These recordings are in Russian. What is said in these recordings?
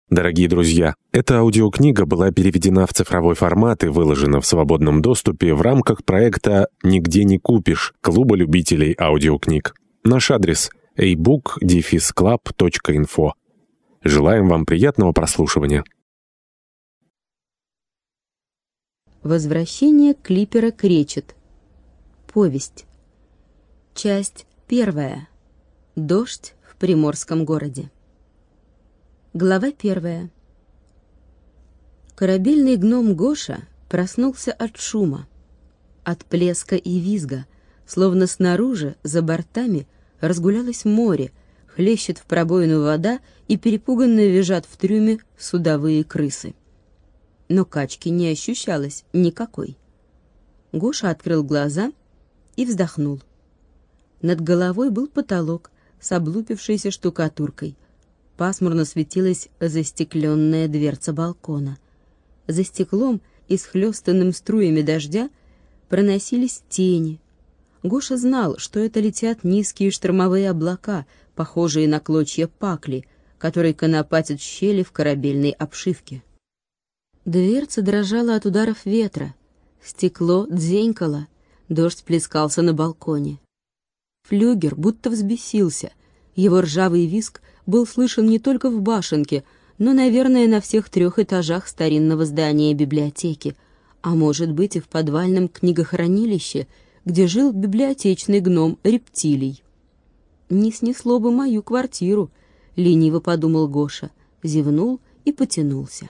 Дорогие друзья, эта аудиокнига была переведена в цифровой формат и выложена в свободном доступе в рамках проекта «Нигде не купишь» Клуба любителей аудиокниг. Наш адрес — ebook-club.info. Желаем вам приятного прослушивания. Возвращение клипера Кречет. Повесть. Часть 1. Дождь в приморском городе. Глава 1. Корабельный гном Гоша проснулся от шума, от плеска и визга, словно снаружи, за бортами, разгулялось море, хлещет в пробоину вода и перепуганно визжат в трюме судовые крысы. Но качки не ощущалось никакой. Гоша открыл глаза и вздохнул. Над головой был потолок с облупившейся штукатуркой. Пасмурно светилась застекленная дверца балкона. За стеклом, исхлёстанным струями дождя, проносились тени. Гоша знал, что это летят низкие штормовые облака, похожие на клочья пакли, которые конопатят щели в корабельной обшивке. Дверца дрожала от ударов ветра, стекло дзенькало, дождь плескался на балконе. Флюгер будто взбесился, его ржавый визг был слышен не только в башенке, но, наверное, на всех 3 этажах старинного здания библиотеки, а может быть и в подвальном книгохранилище, где жил библиотечный гном Рептилий. «Не снесло бы мою квартиру», — лениво подумал Гоша, зевнул и потянулся.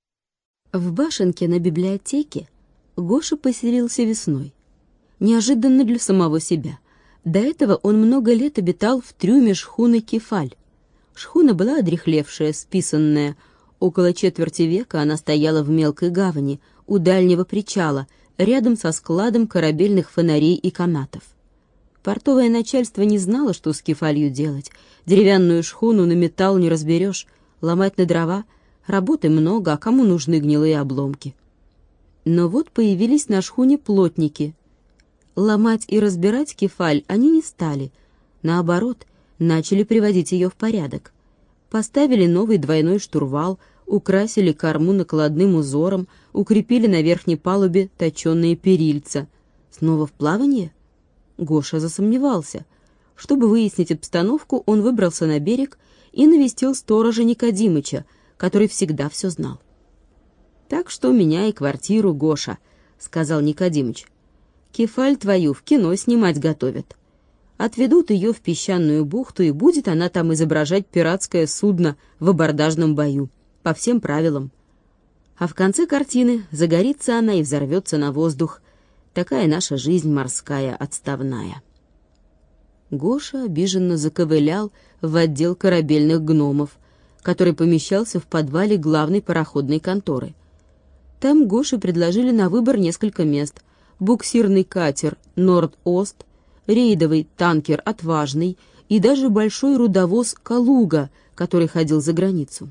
В башенке на библиотеке Гоша поселился весной. Неожиданно для самого себя. До этого он много лет обитал в трюме шхуны «Кефаль». Шхуна была одряхлевшая, списанная. Около четверти века она стояла в мелкой гавани, у дальнего причала, рядом со складом корабельных фонарей и канатов. Портовое начальство не знало, что с Кефалью делать. Деревянную шхуну на металл не разберешь, ломать на дрова. Работы много, а кому нужны гнилые обломки? Но вот появились на шхуне плотники. Ломать и разбирать Кефаль они не стали. Наоборот, начали приводить ее в порядок. Поставили новый двойной штурвал, украсили корму накладным узором, укрепили на верхней палубе точенные перильца. Снова в плавание? Гоша засомневался. Чтобы выяснить обстановку, он выбрался на берег и навестил сторожа Никодимыча, который всегда все знал. «Так что меняй квартиру, Гоша», — сказал Никодимыч. «Кефаль твою в кино снимать готовят. Отведут ее в песчаную бухту, и будет она там изображать пиратское судно в абордажном бою, по всем правилам. А в конце картины загорится она и взорвется на воздух. Такая наша жизнь морская отставная». Гоша обиженно заковылял в отдел корабельных гномов, который помещался в подвале главной пароходной конторы. Там Гоше предложили на выбор несколько мест: буксирный катер «Норд-Ост», рейдовый танкер «Отважный» и даже большой рудовоз «Калуга», который ходил за границу.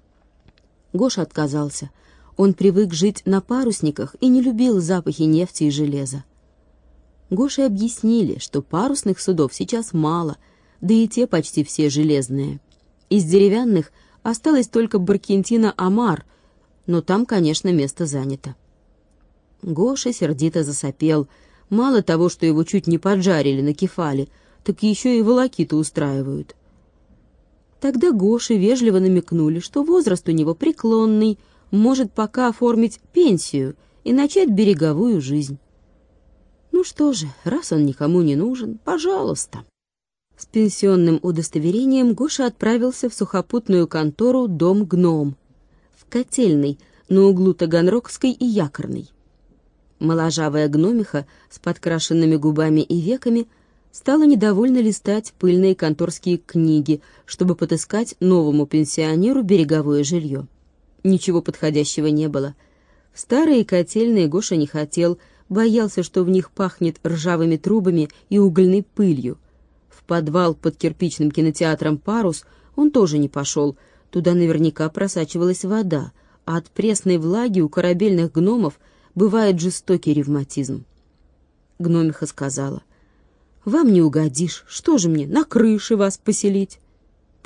Гоша отказался. Он привык жить на парусниках и не любил запахи нефти и железа. Гоше объяснили, что парусных судов сейчас мало, да и те почти все железные. Из деревянных осталась только баркентина «Амар», но там, конечно, место занято. Гоша сердито засопел. Мало того, что его чуть не поджарили на Кефале, так еще и волокиту устраивают. Тогда Гоше вежливо намекнули, что возраст у него преклонный, может пока оформить пенсию и начать береговую жизнь. Ну что же, раз он никому не нужен, пожалуйста. С пенсионным удостоверением Гоша отправился в сухопутную контору «Дом Гном», в Котельной, на углу Таганрогской и Якорной. Моложавая гномиха с подкрашенными губами и веками стала недовольно листать пыльные конторские книги, чтобы подыскать новому пенсионеру береговое жилье. Ничего подходящего не было. В старые котельные Гоша не хотел, боялся, что в них пахнет ржавыми трубами и угольной пылью. В подвал под кирпичным кинотеатром «Парус» он тоже не пошел, туда наверняка просачивалась вода, а от пресной влаги у корабельных гномов бывает жестокий ревматизм. Гномиха сказала: «Вам не угодишь, что же мне, на крыше вас поселить?»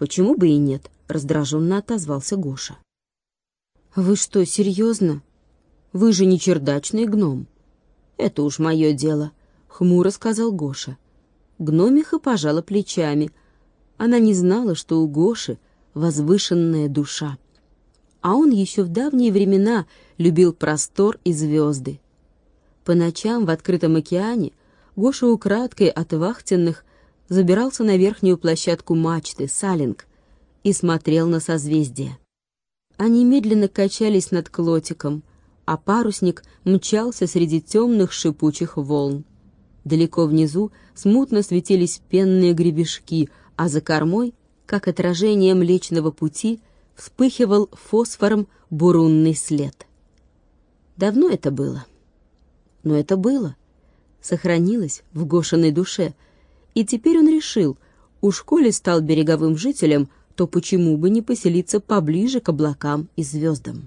«Почему бы и нет?» — раздраженно отозвался Гоша. «Вы что, серьезно? Вы же не чердачный гном». «Это уж мое дело», — хмуро сказал Гоша. Гномиха пожала плечами. Она не знала, что у Гоши возвышенная душа. А он еще в давние времена любил простор и звезды. По ночам в открытом океане Гоша украдкой от вахтенных забирался на верхнюю площадку мачты, салинг, и смотрел на созвездия. Они медленно качались над Клотиком, а парусник мчался среди темных шипучих волн. Далеко внизу смутно светились пенные гребешки, а за кормой, как отражение Млечного Пути, вспыхивал фосфором бурунный след. Давно это было. Но это было. Сохранилось в Гошиной душе. И теперь он решил, уж коли стал береговым жителем, то почему бы не поселиться поближе к облакам и звездам?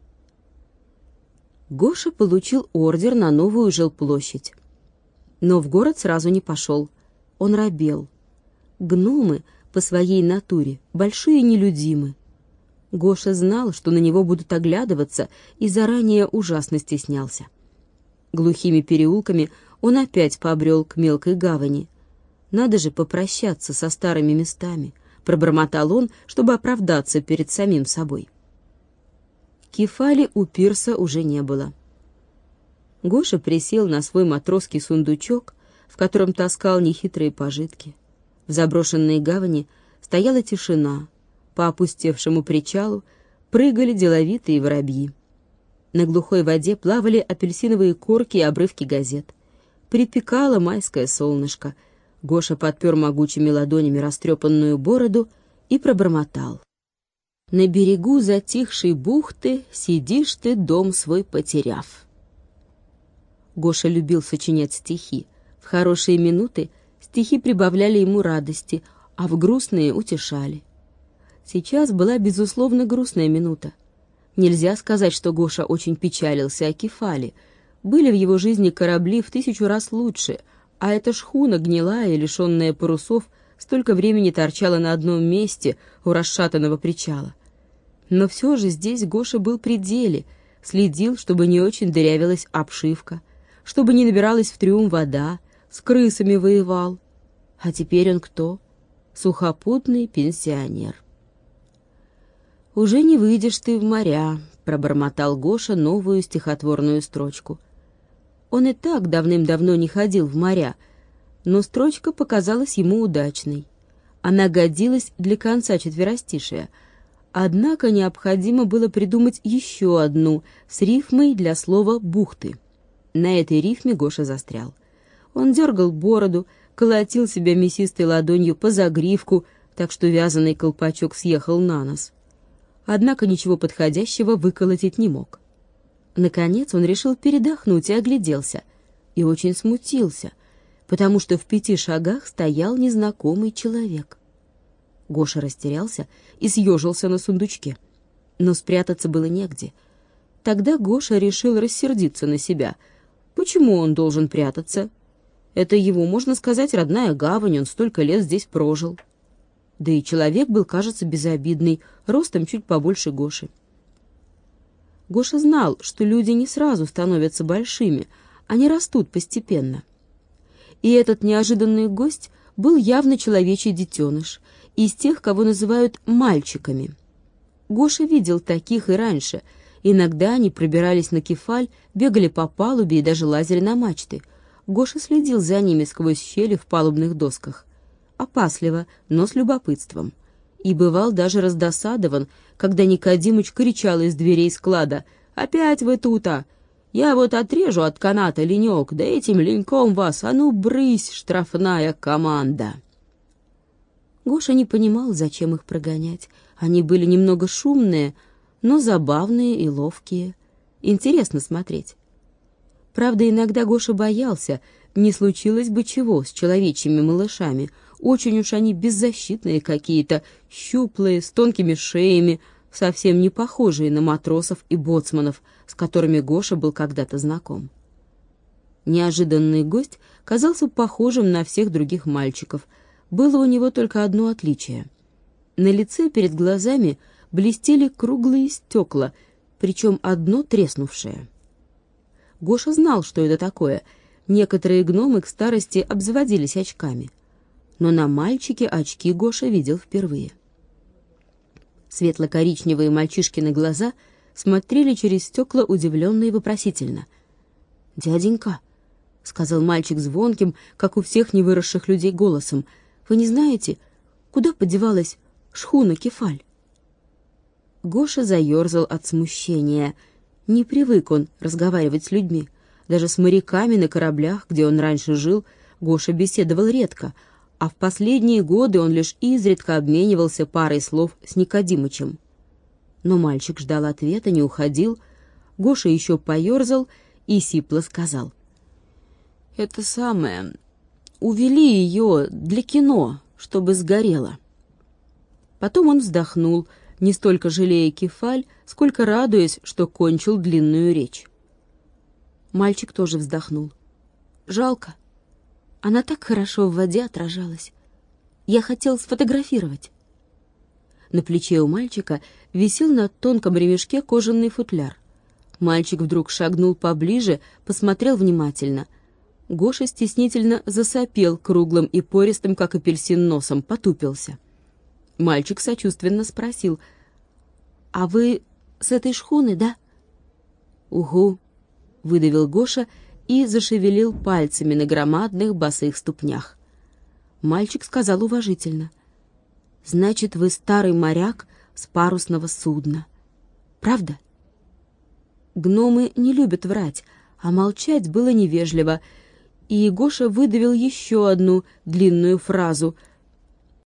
Гоша получил ордер на новую жилплощадь. Но в город сразу не пошел. Он робел. Гномы по своей натуре большие нелюдимы. Гоша знал, что на него будут оглядываться, и заранее ужасно стеснялся. Глухими переулками он опять побрел к мелкой гавани. «Надо же попрощаться со старыми местами», — пробормотал он, чтобы оправдаться перед самим собой. Кефали у пирса уже не было. Гоша присел на свой матросский сундучок, в котором таскал нехитрые пожитки. В заброшенной гавани стояла тишина. По опустевшему причалу прыгали деловитые воробьи. На глухой воде плавали апельсиновые корки и обрывки газет. Припекало майское солнышко. Гоша подпер могучими ладонями растрепанную бороду и пробормотал: «На берегу затихшей бухты сидишь ты, дом свой потеряв». Гоша любил сочинять стихи. В хорошие минуты стихи прибавляли ему радости, а в грустные утешали. Сейчас была, безусловно, грустная минута. Нельзя сказать, что Гоша очень печалился о Кефале. Были в его жизни корабли в 1000 раз лучше, а эта шхуна, гнилая и лишенная парусов, столько времени торчала на одном месте у расшатанного причала. Но все же здесь Гоша был при деле, следил, чтобы не очень дырявилась обшивка, чтобы не набиралась в трюм вода, с крысами воевал. А теперь он кто? Сухопутный пенсионер. «Уже не выйдешь ты в моря», — пробормотал Гоша новую стихотворную строчку. Он и так давным-давно не ходил в моря, но строчка показалась ему удачной. Она годилась для конца четверостишия, однако необходимо было придумать еще одну с рифмой для слова «бухты». На этой рифме Гоша застрял. Он дергал бороду, колотил себя мясистой ладонью по загривку, так что вязаный колпачок съехал на нос. Однако ничего подходящего выколотить не мог. Наконец он решил передохнуть и огляделся. И очень смутился, потому что в 5 шагах стоял незнакомый человек. Гоша растерялся и съежился на сундучке. Но спрятаться было негде. Тогда Гоша решил рассердиться на себя. Почему он должен прятаться? Это его, можно сказать, родная гавань, он столько лет здесь прожил. Да и человек был, кажется, безобидный, ростом чуть побольше Гоши. Гоша знал, что люди не сразу становятся большими, они растут постепенно. И этот неожиданный гость был явно человечий детеныш, из тех, кого называют мальчиками. Гоша видел таких и раньше. Иногда они пробирались на Кефаль, бегали по палубе и даже лазили на мачты. Гоша следил за ними сквозь щели в палубных досках. Опасливо, но с любопытством. И бывал даже раздосадован, когда Никодимыч кричал из дверей склада: «Опять вы тута! Я вот отрежу от каната ленек, да этим леньком вас, а ну брысь, штрафная команда!» Гоша не понимал, зачем их прогонять. Они были немного шумные, но забавные и ловкие. Интересно смотреть. Правда, иногда Гоша боялся, не случилось бы чего с человечьими малышами. Очень уж они беззащитные какие-то, щуплые, с тонкими шеями, совсем не похожие на матросов и боцманов, с которыми Гоша был когда-то знаком. Неожиданный гость казался похожим на всех других мальчиков. Было у него только одно отличие. На лице перед глазами блестели круглые стекла, причем одно треснувшее. Гоша знал, что это такое. Некоторые гномы к старости обзаводились очками. Но на мальчике очки Гоша видел впервые. Светло-коричневые мальчишкины глаза смотрели через стекла удивленно и вопросительно. «Дяденька», — сказал мальчик звонким, как у всех невыросших людей голосом, — «вы не знаете, куда подевалась шхуна Кефаль?» Гоша заерзал от смущения. Не привык он разговаривать с людьми. Даже с моряками на кораблях, где он раньше жил, Гоша беседовал редко, а в последние годы он лишь изредка обменивался парой слов с Никодимычем. Но мальчик ждал ответа, не уходил. Гоша еще поерзал и сипло сказал: «Это самое... увели ее для кино, чтобы сгорела». Потом он вздохнул, не столько жалея Кефаль, сколько радуясь, что кончил длинную речь. Мальчик тоже вздохнул. «Жалко. Она так хорошо в воде отражалась. Я хотел сфотографировать». На плече у мальчика висел на тонком ремешке кожаный футляр. Мальчик вдруг шагнул поближе, посмотрел внимательно. Гоша стеснительно засопел круглым и пористым, как апельсин, носом, потупился. Мальчик сочувственно спросил: «А вы с этой шхуны, да?» «Угу», — выдавил Гоша и зашевелил пальцами на громадных босых ступнях. Мальчик сказал уважительно: «Значит, вы старый моряк с парусного судна. Правда?» Гномы не любят врать, а молчать было невежливо, и Гоша выдавил еще одну длинную фразу —